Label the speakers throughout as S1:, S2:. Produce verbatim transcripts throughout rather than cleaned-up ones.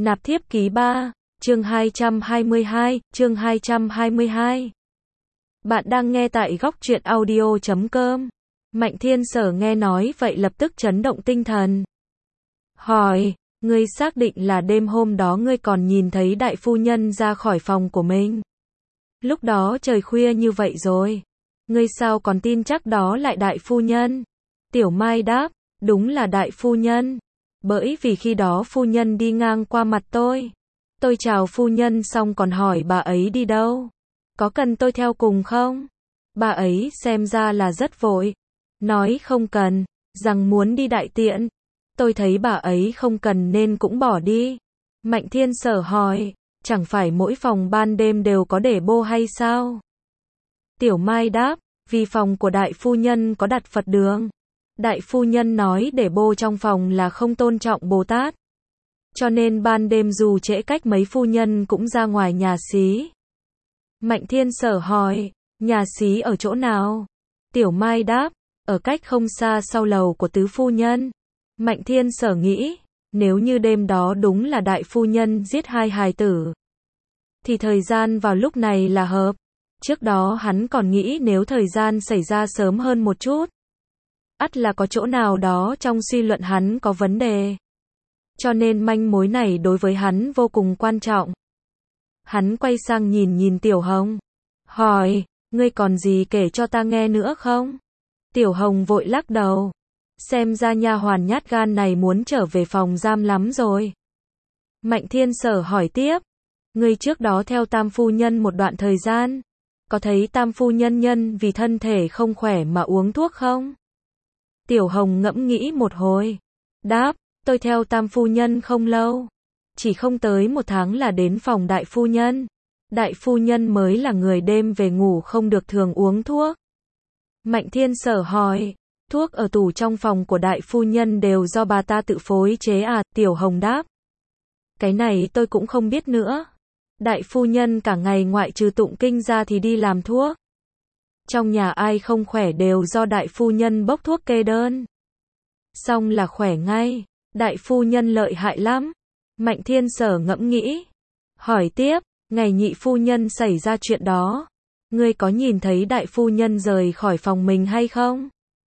S1: Nạp thiếp ký ba, chương hai trăm hai mươi hai, chương hai trăm hai mươi hai. Bạn đang nghe tại góc truyện audio chấm com. Mạnh Thiên Sở nghe nói vậy lập tức chấn động tinh thần. Hỏi, ngươi xác định là đêm hôm đó ngươi còn nhìn thấy đại phu nhân ra khỏi phòng của mình? Lúc đó trời khuya như vậy rồi. Ngươi sao còn tin chắc đó lại đại phu nhân? Tiểu Mai đáp, đúng là đại phu nhân. Bởi vì khi đó phu nhân đi ngang qua mặt tôi. Tôi chào phu nhân xong còn hỏi bà ấy đi đâu. Có cần tôi theo cùng không? Bà ấy xem ra là rất vội. Nói không cần, rằng muốn đi đại tiện. Tôi thấy bà ấy không cần nên cũng bỏ đi. Mạnh Thiên Sở hỏi, chẳng phải mỗi phòng ban đêm đều có để bô hay sao? Tiểu Mai đáp, vì phòng của đại phu nhân có đặt Phật đường. Đại phu nhân nói để bô trong phòng là không tôn trọng Bồ Tát. Cho nên ban đêm dù trễ cách mấy phu nhân cũng ra ngoài nhà xí. Mạnh Thiên Sở hỏi, nhà xí ở chỗ nào? Tiểu Mai đáp, ở cách không xa sau lầu của tứ phu nhân. Mạnh Thiên Sở nghĩ, nếu như đêm đó đúng là đại phu nhân giết hai hài tử, thì thời gian vào lúc này là hợp. Trước đó hắn còn nghĩ nếu thời gian xảy ra sớm hơn một chút, ắt là có chỗ nào đó trong suy luận hắn có vấn đề. Cho nên manh mối này đối với hắn vô cùng quan trọng. Hắn quay sang nhìn nhìn Tiểu Hồng. Hỏi, ngươi còn gì kể cho ta nghe nữa không? Tiểu Hồng vội lắc đầu. Xem ra nha hoàn nhát gan này muốn trở về phòng giam lắm rồi. Mạnh Thiên Sở hỏi tiếp. Ngươi trước đó theo tam phu nhân một đoạn thời gian. Có thấy tam phu nhân nhân vì thân thể không khỏe mà uống thuốc không? Tiểu Hồng ngẫm nghĩ một hồi. Đáp, tôi theo tam phu nhân không lâu. Chỉ không tới một tháng là đến phòng đại phu nhân. Đại phu nhân mới là người đêm về ngủ không được thường uống thuốc. Mạnh Thiên Sở hỏi, thuốc ở tủ trong phòng của đại phu nhân đều do bà ta tự phối chế à? Tiểu Hồng đáp, cái này tôi cũng không biết nữa. Đại phu nhân cả ngày ngoại trừ tụng kinh ra thì đi làm thuốc. Trong nhà ai không khỏe đều do đại phu nhân bốc thuốc kê đơn. Xong là khỏe ngay. Đại phu nhân lợi hại lắm. Mạnh Thiên Sở ngẫm nghĩ. Hỏi tiếp, ngày nhị phu nhân xảy ra chuyện đó, ngươi có nhìn thấy đại phu nhân rời khỏi phòng mình hay không?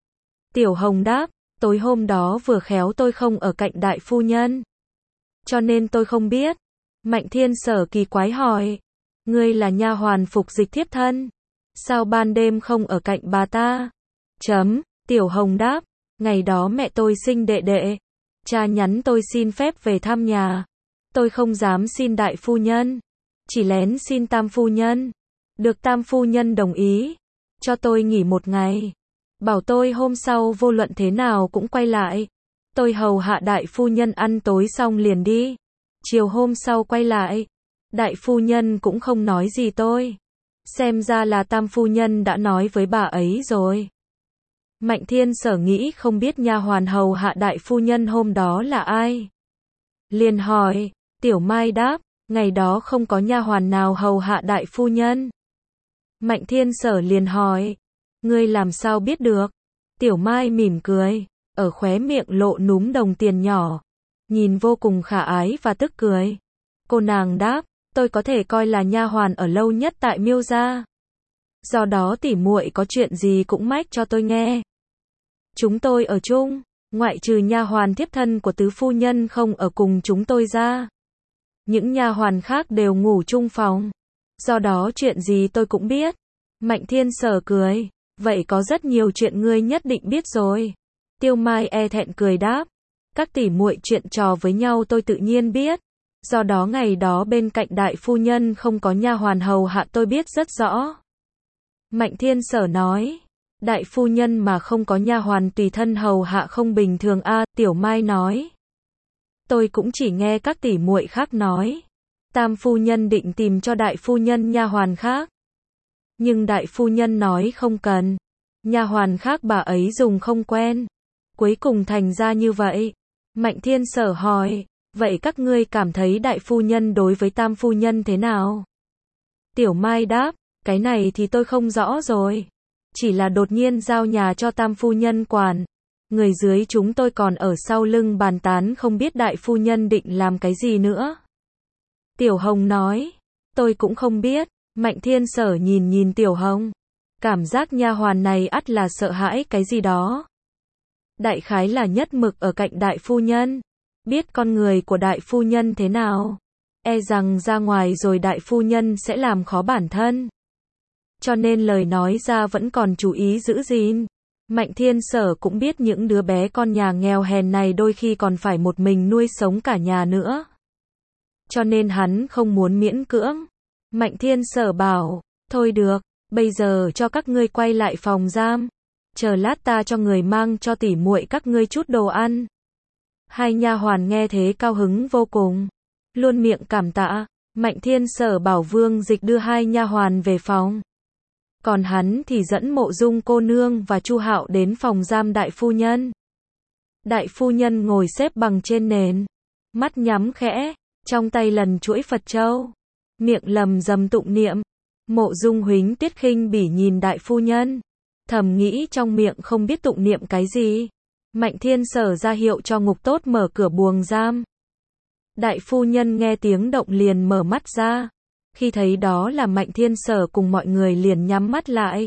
S1: Tiểu Hồng đáp, tối hôm đó vừa khéo tôi không ở cạnh đại phu nhân, cho nên tôi không biết. Mạnh Thiên Sở kỳ quái hỏi, ngươi là nha hoàn phục dịch thiếp thân, sao ban đêm không ở cạnh bà ta? Chấm, Tiểu Hồng đáp, ngày đó mẹ tôi sinh đệ đệ, cha nhắn tôi xin phép về thăm nhà. Tôi không dám xin đại phu nhân, chỉ lén xin tam phu nhân. Được tam phu nhân đồng ý, cho tôi nghỉ một ngày. Bảo tôi hôm sau vô luận thế nào cũng quay lại. Tôi hầu hạ đại phu nhân ăn tối xong liền đi. Chiều hôm sau quay lại. Đại phu nhân cũng không nói gì tôi. Xem ra là tam phu nhân đã nói với bà ấy rồi. Mạnh Thiên Sở nghĩ không biết nha hoàn hầu hạ đại phu nhân hôm đó là ai. Liền hỏi, Tiểu Mai đáp, ngày đó không có nha hoàn nào hầu hạ đại phu nhân. Mạnh Thiên Sở liền hỏi, ngươi làm sao biết được? Tiểu Mai mỉm cười, ở khóe miệng lộ núm đồng tiền nhỏ, nhìn vô cùng khả ái và tức cười. Cô nàng đáp, tôi có thể coi là nha hoàn ở lâu nhất tại Miêu gia. Do đó tỉ muội có chuyện gì cũng mách cho tôi nghe. Chúng tôi ở chung, ngoại trừ nha hoàn thiếp thân của tứ phu nhân không ở cùng chúng tôi ra. Những nha hoàn khác đều ngủ chung phòng. Do đó chuyện gì tôi cũng biết. Mạnh Thiên Sở cười, vậy có rất nhiều chuyện ngươi nhất định biết rồi. Tiêu Mai e thẹn cười đáp, các tỷ muội chuyện trò với nhau tôi tự nhiên biết. Do đó ngày đó bên cạnh đại phu nhân không có nha hoàn hầu hạ tôi biết rất rõ. Mạnh Thiên Sở nói, đại phu nhân mà không có nha hoàn tùy thân hầu hạ không bình thường a. À, Tiểu Mai nói, tôi cũng chỉ nghe các tỷ muội khác nói. Tam phu nhân định tìm cho đại phu nhân nha hoàn khác, nhưng đại phu nhân nói không cần. Nha hoàn khác bà ấy dùng không quen. Cuối cùng thành ra như vậy. Mạnh Thiên Sở hỏi, vậy các ngươi cảm thấy đại phu nhân đối với tam phu nhân thế nào? Tiểu Mai đáp, cái này thì tôi không rõ rồi. Chỉ là đột nhiên giao nhà cho tam phu nhân quản. Người dưới chúng tôi còn ở sau lưng bàn tán không biết đại phu nhân định làm cái gì nữa. Tiểu Hồng nói, tôi cũng không biết. Mạnh Thiên Sở nhìn nhìn Tiểu Hồng, cảm giác nha hoàn này ắt là sợ hãi cái gì đó. Đại khái là nhất mực ở cạnh đại phu nhân, biết con người của đại phu nhân thế nào, e rằng ra ngoài rồi đại phu nhân sẽ làm khó bản thân. Cho nên lời nói ra vẫn còn chú ý giữ gìn. Mạnh Thiên Sở cũng biết những đứa bé con nhà nghèo hèn này đôi khi còn phải một mình nuôi sống cả nhà nữa. Cho nên hắn không muốn miễn cưỡng. Mạnh Thiên Sở bảo, thôi được, bây giờ cho các ngươi quay lại phòng giam. Chờ lát ta cho người mang cho tỉ muội các ngươi chút đồ ăn. Hai nha hoàn nghe thế cao hứng vô cùng, luôn miệng cảm tạ. Mạnh Thiên Sở bảo Vương Dịch đưa hai nha hoàn về phòng. Còn hắn thì dẫn Mộ Dung cô nương và Chu Hạo đến phòng giam đại phu nhân. Đại phu nhân ngồi xếp bằng trên nền, mắt nhắm khẽ, trong tay lần chuỗi Phật châu, miệng lầm rầm tụng niệm. Mộ Dung Huỳnh Tiết khinh bỉ nhìn đại phu nhân, thầm nghĩ trong miệng không biết tụng niệm cái gì. Mạnh Thiên Sở ra hiệu cho Ngục Tốt mở cửa buồng giam. Đại phu nhân nghe tiếng động liền mở mắt ra. Khi thấy đó là Mạnh Thiên Sở cùng mọi người liền nhắm mắt lại.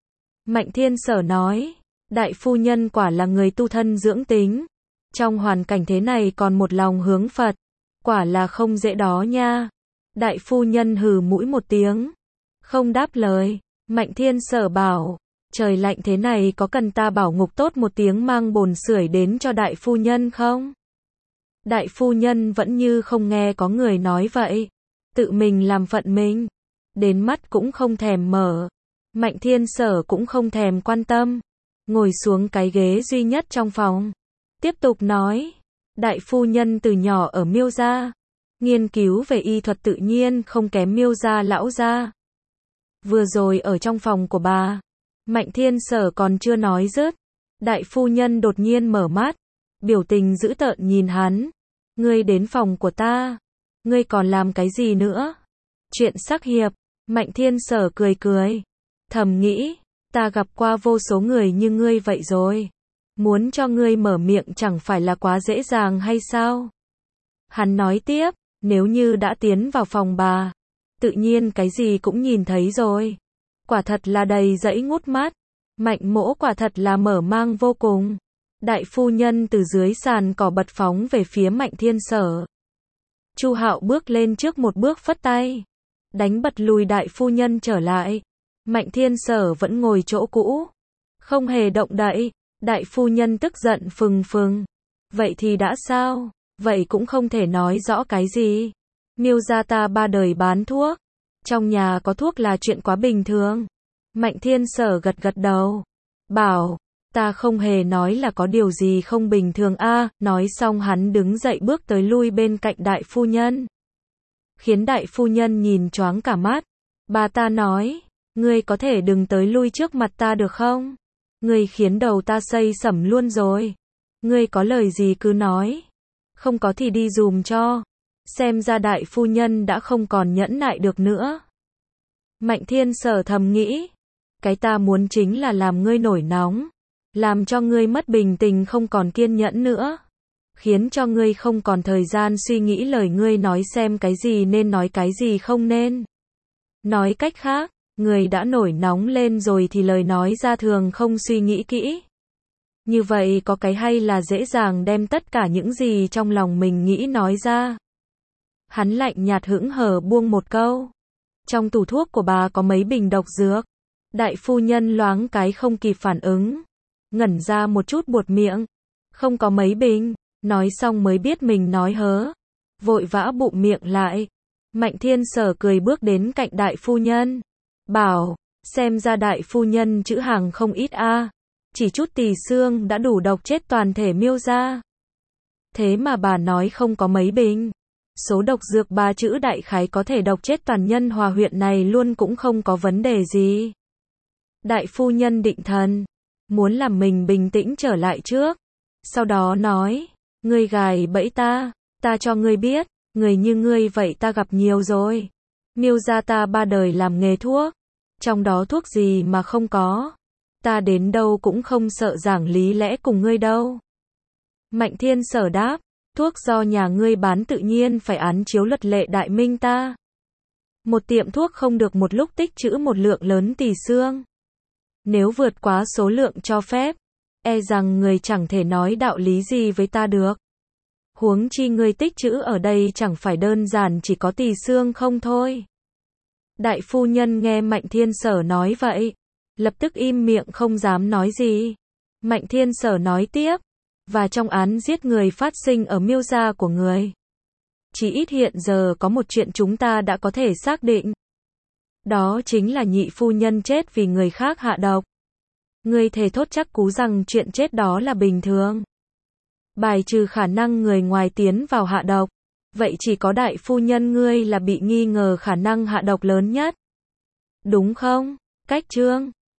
S1: Mạnh Thiên Sở nói, đại phu nhân quả là người tu thân dưỡng tính. Trong hoàn cảnh thế này còn một lòng hướng Phật, quả là không dễ đó nha. Đại phu nhân hừ mũi một tiếng, không đáp lời. Mạnh Thiên Sở bảo, trời lạnh thế này có cần ta bảo Ngục Tốt một tiếng mang bồn sưởi đến cho đại phu nhân không? Đại phu nhân vẫn như không nghe có người nói vậy, tự mình làm phận mình, đến mắt cũng không thèm mở. Mạnh Thiên Sở cũng không thèm quan tâm, ngồi xuống cái ghế duy nhất trong phòng, tiếp tục nói, đại phu nhân từ nhỏ ở Miêu gia, nghiên cứu về y thuật tự nhiên không kém Miêu gia lão gia. Vừa rồi ở trong phòng của bà, Mạnh Thiên Sở còn chưa nói dứt, đại phu nhân đột nhiên mở mắt, biểu tình dữ tợn nhìn hắn. Ngươi đến phòng của ta, ngươi còn làm cái gì nữa? Chuyện sắc hiệp. Mạnh Thiên Sở cười cười, thầm nghĩ, ta gặp qua vô số người như ngươi vậy rồi, muốn cho ngươi mở miệng chẳng phải là quá dễ dàng hay sao? Hắn nói tiếp, nếu như đã tiến vào phòng bà, tự nhiên cái gì cũng nhìn thấy rồi. Quả thật là đầy dẫy ngút mắt. Mạnh Mỗ quả thật là mở mang vô cùng. Đại phu nhân từ dưới sàn cỏ bật phóng về phía Mạnh Thiên Sở. Chu Hạo bước lên trước một bước phất tay, đánh bật lùi đại phu nhân trở lại. Mạnh Thiên Sở vẫn ngồi chỗ cũ, không hề động đậy. Đại phu nhân tức giận phừng phừng. Vậy thì đã sao? Vậy cũng không thể nói rõ cái gì. Miêu gia ta ba đời bán thuốc, trong nhà có thuốc là chuyện quá bình thường. Mạnh Thiên Sở gật gật đầu, bảo, ta không hề nói là có điều gì không bình thường a. À, nói xong hắn đứng dậy bước tới lui bên cạnh đại phu nhân, khiến đại phu nhân nhìn choáng cả mắt. Bà ta nói, ngươi có thể đừng tới lui trước mặt ta được không? Ngươi khiến đầu ta xây sẩm luôn rồi. Ngươi có lời gì cứ nói, không có thì đi dùm cho. Xem ra đại phu nhân đã không còn nhẫn nại được nữa. Mạnh Thiên Sở thầm nghĩ, cái ta muốn chính là làm ngươi nổi nóng, làm cho ngươi mất bình tình không còn kiên nhẫn nữa, khiến cho ngươi không còn thời gian suy nghĩ lời ngươi nói xem cái gì nên nói cái gì không nên. Nói cách khác, người đã nổi nóng lên rồi thì lời nói ra thường không suy nghĩ kỹ. Như vậy có cái hay là dễ dàng đem tất cả những gì trong lòng mình nghĩ nói ra. Hắn lạnh nhạt hững hờ buông một câu. Trong tủ thuốc của bà có mấy bình độc dược. Đại phu nhân loáng cái không kịp phản ứng, ngẩn ra một chút buột miệng. Không có mấy bình. Nói xong mới biết mình nói hớ, vội vã bụm miệng lại. Mạnh Thiên Sở cười bước đến cạnh đại phu nhân, bảo, xem ra đại phu nhân chữ hàng không ít a, à. Chỉ chút tỳ xương đã đủ độc chết toàn thể Miêu gia. Thế mà bà nói không có mấy bình. Số độc dược ba chữ đại khái có thể độc chết toàn nhân Hòa huyện này luôn cũng không có vấn đề gì. Đại phu nhân định thần, muốn làm mình bình tĩnh trở lại trước. Sau đó nói, ngươi gài bẫy ta, ta cho ngươi biết, người như ngươi vậy ta gặp nhiều rồi. Miêu gia ta ba đời làm nghề thuốc, trong đó thuốc gì mà không có. Ta đến đâu cũng không sợ giảng lý lẽ cùng ngươi đâu. Mạnh Thiên Sở đáp, Thuốc do nhà ngươi bán tự nhiên phải án chiếu luật lệ đại minh ta. Một tiệm thuốc không được một lúc tích trữ một lượng lớn tỳ xương. Nếu vượt quá số lượng cho phép, e rằng người chẳng thể nói đạo lý gì với ta được. Huống chi ngươi tích trữ ở đây chẳng phải đơn giản chỉ có tỳ xương không thôi. Đại phu nhân nghe Mạnh Thiên Sở nói vậy, lập tức im miệng không dám nói gì. Mạnh Thiên Sở nói tiếp, và trong án giết người phát sinh ở Miêu gia của người. Chỉ ít hiện giờ có một chuyện chúng ta đã có thể xác định. Đó chính là nhị phu nhân chết vì người khác hạ độc. Ngươi thề thốt chắc cú rằng chuyện chết đó là bình thường. Bài trừ khả năng người ngoài tiến vào hạ độc. Vậy chỉ có đại phu nhân ngươi là bị nghi ngờ khả năng hạ độc lớn nhất. Đúng không? Cách Trương